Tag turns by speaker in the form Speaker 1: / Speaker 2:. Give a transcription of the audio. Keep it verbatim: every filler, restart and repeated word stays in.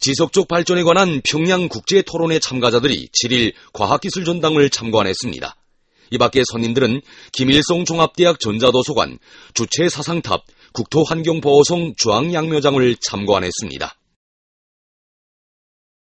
Speaker 1: 지속적 발전에 관한 평양 국제 토론회 참가자들이 칠 일 과학기술 전당을 참관했습니다. 이 밖에 손님들은 김일성 종합대학 전자도서관, 주체 사상탑, 국토환경보호성 주황양묘장을 참관했습니다.